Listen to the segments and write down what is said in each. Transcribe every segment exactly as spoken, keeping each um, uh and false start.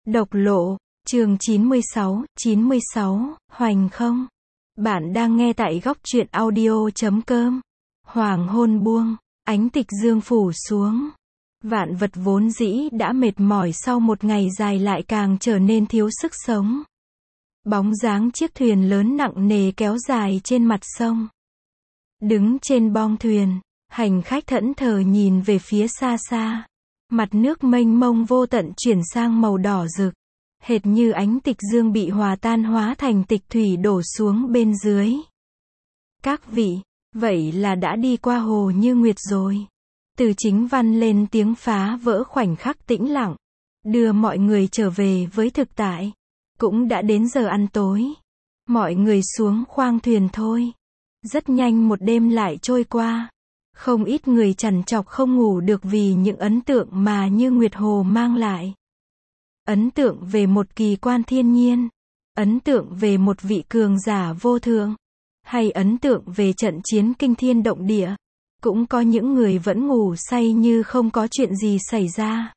Độc lộ, chương chín mươi sáu, chín mươi sáu, hoành không. Bạn đang nghe tại góc truyện audio chấm com. Hoàng hôn buông, ánh tịch dương phủ xuống. Vạn vật vốn dĩ đã mệt mỏi sau một ngày dài lại càng trở nên thiếu sức sống. Bóng dáng chiếc thuyền lớn nặng nề kéo dài trên mặt sông. Đứng trên bong thuyền, hành khách thẫn thờ nhìn về phía xa xa. Mặt nước mênh mông vô tận chuyển sang màu đỏ rực, hệt như ánh tịch dương bị hòa tan hóa thành tịch thủy đổ xuống bên dưới. Các vị, vậy là đã đi qua Hồ Như Nguyệt rồi. Từ Chính Văn lên tiếng phá vỡ khoảnh khắc tĩnh lặng, đưa mọi người trở về với thực tại. Cũng đã đến giờ ăn tối. Mọi người xuống khoang thuyền thôi. Rất nhanh một đêm lại trôi qua. Không ít người trằn trọc không ngủ được vì những ấn tượng mà Như Nguyệt Hồ mang lại. Ấn tượng về một kỳ quan thiên nhiên, ấn tượng về một vị cường giả vô thượng, hay ấn tượng về trận chiến kinh thiên động địa. Cũng có những người vẫn ngủ say như không có chuyện gì xảy ra.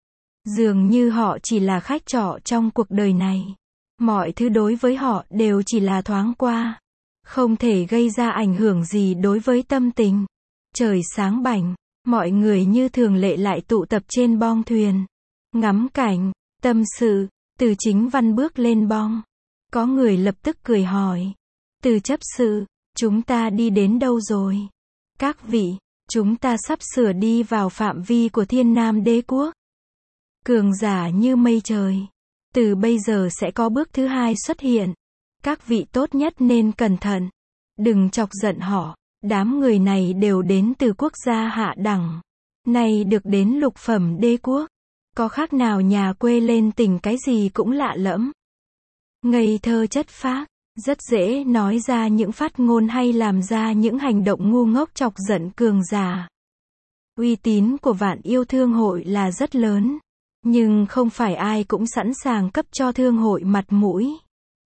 Dường như họ chỉ là khách trọ trong cuộc đời này. Mọi thứ đối với họ đều chỉ là thoáng qua, không thể gây ra ảnh hưởng gì đối với tâm tình. Trời sáng bảnh, mọi người như thường lệ lại tụ tập trên bong thuyền, ngắm cảnh, tâm sự. Từ Chính Văn bước lên bong. Có người lập tức cười hỏi. Từ chấp sự, chúng ta đi đến đâu rồi? Các vị, chúng ta sắp sửa đi vào phạm vi của Thiên Nam Đế Quốc. Cường giả như mây trời. Từ bây giờ sẽ có bước thứ hai xuất hiện. Các vị tốt nhất nên cẩn thận. Đừng chọc giận họ. Đám người này đều đến từ quốc gia hạ đẳng. Nay được đến lục phẩm đế quốc. Có khác nào nhà quê lên tỉnh cái gì cũng lạ lẫm. Ngây thơ chất phác. Rất dễ nói ra những phát ngôn hay làm ra những hành động ngu ngốc chọc giận cường giả. Uy tín của Vạn Yêu Thương Hội là rất lớn. Nhưng không phải ai cũng sẵn sàng cấp cho thương hội mặt mũi.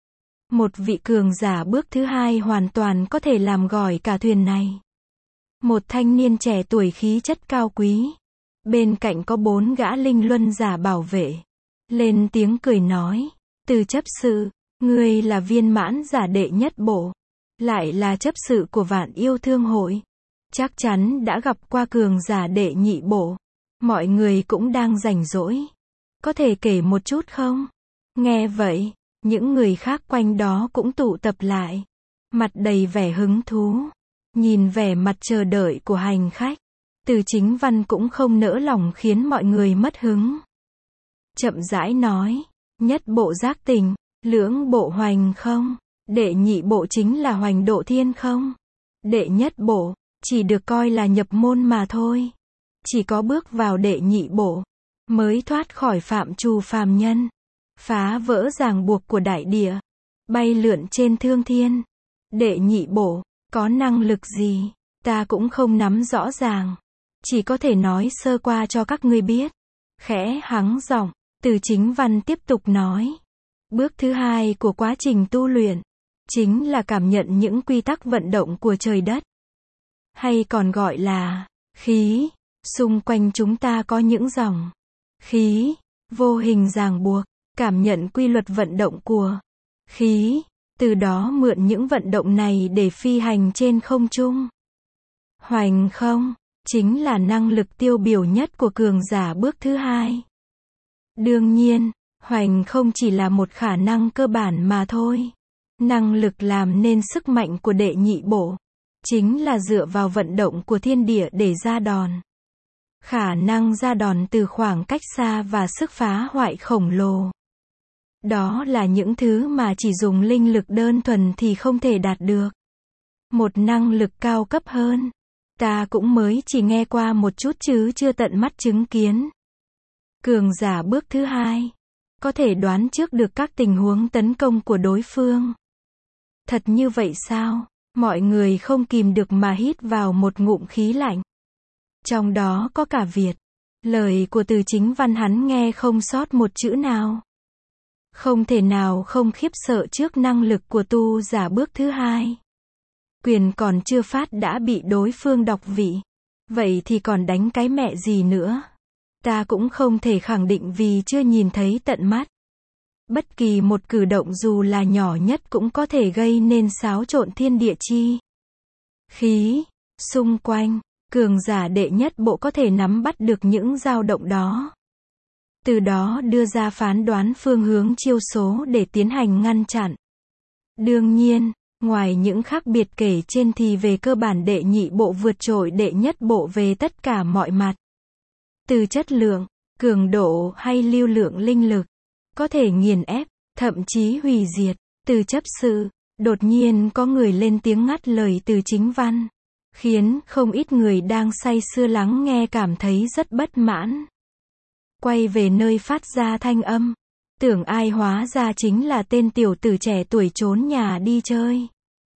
Một vị cường giả bước thứ hai hoàn toàn có thể làm gỏi cả thuyền này. Một thanh niên trẻ tuổi khí chất cao quý. Bên cạnh có bốn gã linh luân giả bảo vệ. Lên tiếng cười nói. Từ chấp sự, ngươi là viên mãn giả đệ nhất bộ. Lại là chấp sự của Vạn Yêu Thương Hội. Chắc chắn đã gặp qua cường giả đệ nhị bộ. Mọi người cũng đang rảnh rỗi. Có thể kể một chút không? Nghe vậy, những người khác quanh đó cũng tụ tập lại. Mặt đầy vẻ hứng thú. Nhìn vẻ mặt chờ đợi của hành khách. Từ Chính Văn cũng không nỡ lòng khiến mọi người mất hứng. Chậm rãi nói. Nhất bộ giác tình, lưỡng bộ hoành không. Đệ nhị bộ chính là hoành độ thiên không. Đệ nhất bộ, chỉ được coi là nhập môn mà thôi. Chỉ có bước vào đệ nhị bộ, mới thoát khỏi phạm trù phàm nhân. Phá vỡ ràng buộc của đại địa. Bay lượn trên thương thiên. Đệ nhị bộ, có năng lực gì, ta cũng không nắm rõ ràng. Chỉ có thể nói sơ qua cho các ngươi biết. Khẽ hắng giọng, Từ Chính Văn tiếp tục nói. Bước thứ hai của quá trình tu luyện, chính là cảm nhận những quy tắc vận động của trời đất. Hay còn gọi là khí. Xung quanh chúng ta có những dòng khí vô hình ràng buộc. Cảm nhận quy luật vận động của khí. Từ đó mượn những vận động này để phi hành trên không trung. Hoành không, chính là năng lực tiêu biểu nhất của cường giả bước thứ hai. Đương nhiên, hoành không chỉ là một khả năng cơ bản mà thôi. Năng lực làm nên sức mạnh của đệ nhị bộ, chính là dựa vào vận động của thiên địa để ra đòn. Khả năng ra đòn từ khoảng cách xa và sức phá hoại khổng lồ. Đó là những thứ mà chỉ dùng linh lực đơn thuần thì không thể đạt được. Một năng lực cao cấp hơn, ta cũng mới chỉ nghe qua một chút chứ chưa tận mắt chứng kiến. Cường giả bước thứ hai, có thể đoán trước được các tình huống tấn công của đối phương. Thật như vậy sao? Mọi người không kìm được mà hít vào một ngụm khí lạnh. Trong đó có cả Việt. Lời của Từ Chính Văn hắn nghe không sót một chữ nào. Không thể nào không khiếp sợ trước năng lực của tu giả bước thứ hai. Quyền còn chưa phát đã bị đối phương đọc vị. Vậy thì còn đánh cái mẹ gì nữa? Ta cũng không thể khẳng định vì chưa nhìn thấy tận mắt. Bất kỳ một cử động dù là nhỏ nhất cũng có thể gây nên xáo trộn thiên địa chi khí xung quanh. Cường giả đệ nhất bộ có thể nắm bắt được những dao động đó, từ đó đưa ra phán đoán phương hướng chiêu số để tiến hành ngăn chặn. Đương nhiên, ngoài những khác biệt kể trên thì về cơ bản đệ nhị bộ vượt trội đệ nhất bộ về tất cả mọi mặt. Từ chất lượng, cường độ hay lưu lượng linh lực, có thể nghiền ép, thậm chí hủy diệt. Từ chấp sự, đột nhiên có người lên tiếng ngắt lời Từ Chính Văn, khiến không ít người đang say sưa lắng nghe cảm thấy rất bất mãn. Quay về nơi phát ra thanh âm, tưởng ai hóa ra chính là tên tiểu tử trẻ tuổi trốn nhà đi chơi.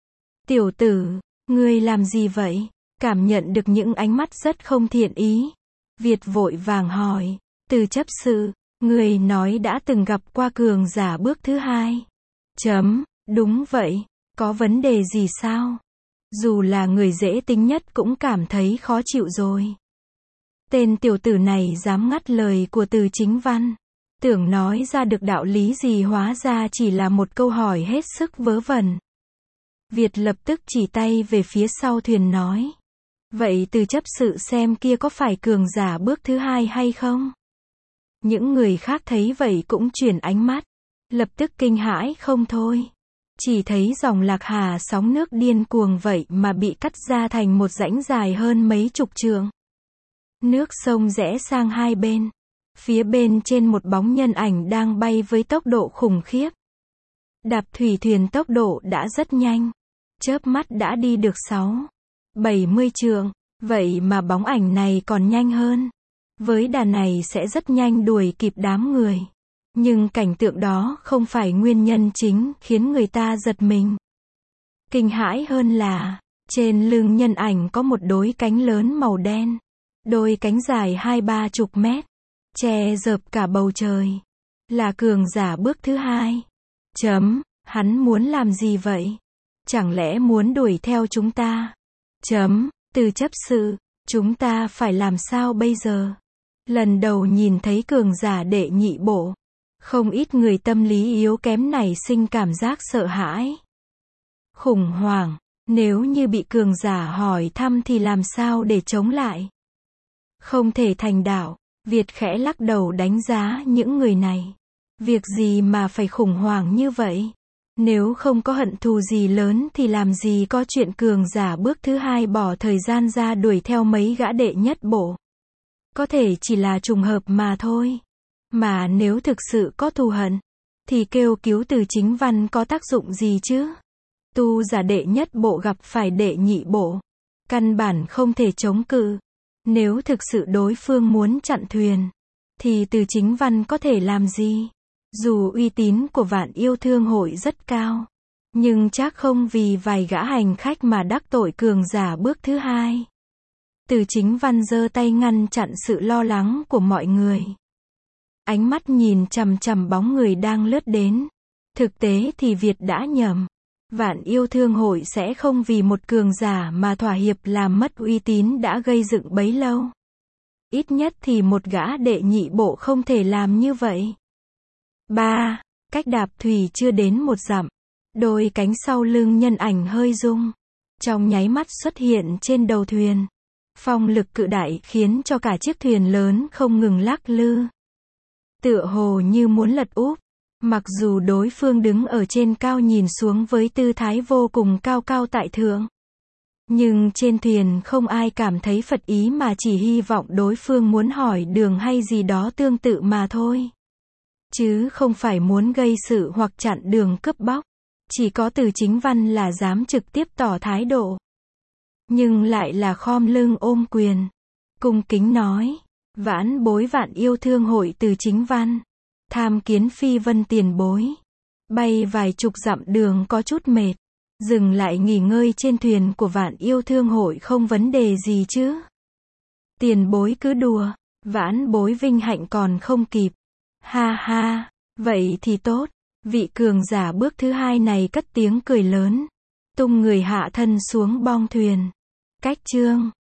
Tiểu tử, ngươi làm gì vậy? Cảm nhận được những ánh mắt rất không thiện ý, Việt vội vàng hỏi, Từ chấp sự, người nói đã từng gặp qua cường giả bước thứ hai. Chấm, đúng vậy, có vấn đề gì sao? Dù là người dễ tính nhất cũng cảm thấy khó chịu rồi. Tên tiểu tử này dám ngắt lời của Từ Chính Văn, tưởng nói ra được đạo lý gì hóa ra chỉ là một câu hỏi hết sức vớ vẩn. Việt lập tức chỉ tay về phía sau thuyền nói, vậy Từ chấp sự xem kia có phải cường giả bước thứ hai hay không? Những người khác thấy vậy cũng chuyển ánh mắt, lập tức kinh hãi không thôi. Chỉ thấy dòng Lạc Hà sóng nước điên cuồng vậy mà bị cắt ra thành một rãnh dài hơn mấy chục trượng. Nước sông rẽ sang hai bên. Phía bên trên một bóng nhân ảnh đang bay với tốc độ khủng khiếp. Đạp thủy thuyền tốc độ đã rất nhanh. Chớp mắt đã đi được sáu, bảy mươi trượng. Vậy mà bóng ảnh này còn nhanh hơn. Với đà này sẽ rất nhanh đuổi kịp đám người. Nhưng cảnh tượng đó không phải nguyên nhân chính khiến người ta giật mình. Kinh hãi hơn là, trên lưng nhân ảnh có một đôi cánh lớn màu đen. Đôi cánh dài hai ba chục mét, che rợp cả bầu trời. Là cường giả bước thứ hai. Chấm, hắn muốn làm gì vậy? Chẳng lẽ muốn đuổi theo chúng ta? Chấm, Từ chấp sự, chúng ta phải làm sao bây giờ? Lần đầu nhìn thấy cường giả đệ nhị bộ, không ít người tâm lý yếu kém này sinh cảm giác sợ hãi, khủng hoảng. Nếu như bị cường giả hỏi thăm thì làm sao để chống lại? Không thể thành đạo. Việt khẽ lắc đầu đánh giá những người này. Việc gì mà phải khủng hoảng như vậy? Nếu không có hận thù gì lớn thì làm gì có chuyện cường giả bước thứ hai bỏ thời gian ra đuổi theo mấy gã đệ nhất bộ. Có thể chỉ là trùng hợp mà thôi. Mà nếu thực sự có thù hận, thì kêu cứu Từ Chính Văn có tác dụng gì chứ? Tu giả đệ nhất bộ gặp phải đệ nhị bộ, căn bản không thể chống cự. Nếu thực sự đối phương muốn chặn thuyền, thì Từ Chính Văn có thể làm gì? Dù uy tín của Vạn Yêu Thương Hội rất cao, nhưng chắc không vì vài gã hành khách mà đắc tội cường giả bước thứ hai. Từ Chính Văn giơ tay ngăn chặn sự lo lắng của mọi người. Ánh mắt nhìn chằm chằm bóng người đang lướt đến. Thực tế thì Việt đã nhầm. Vạn Yêu Thương Hội sẽ không vì một cường giả mà thỏa hiệp làm mất uy tín đã gây dựng bấy lâu. Ít nhất thì một gã đệ nhị bộ không thể làm như vậy. ba. Cách đạp thủy chưa đến một dặm. Đôi cánh sau lưng nhân ảnh hơi rung. Trong nháy mắt xuất hiện trên đầu thuyền. Phong lực cự đại khiến cho cả chiếc thuyền lớn không ngừng lắc lư. Tựa hồ như muốn lật úp. Mặc dù đối phương đứng ở trên cao nhìn xuống với tư thái vô cùng cao cao tại thượng. Nhưng trên thuyền không ai cảm thấy phật ý mà chỉ hy vọng đối phương muốn hỏi đường hay gì đó tương tự mà thôi. Chứ không phải muốn gây sự hoặc chặn đường cướp bóc. Chỉ có Từ Chính Văn là dám trực tiếp tỏ thái độ. Nhưng lại là khom lưng ôm quyền. Cung kính nói. Vãn bối Vạn Yêu Thương Hội Từ Chính Văn. Tham kiến Phi Vân tiền bối. Bay vài chục dặm đường có chút mệt. Dừng lại nghỉ ngơi trên thuyền của Vạn Yêu Thương Hội không vấn đề gì chứ. Tiền bối cứ đùa. Vãn bối vinh hạnh còn không kịp. Ha ha, vậy thì tốt. Vị cường giả bước thứ hai này cất tiếng cười lớn. Tung người hạ thân xuống bong thuyền. Cách chương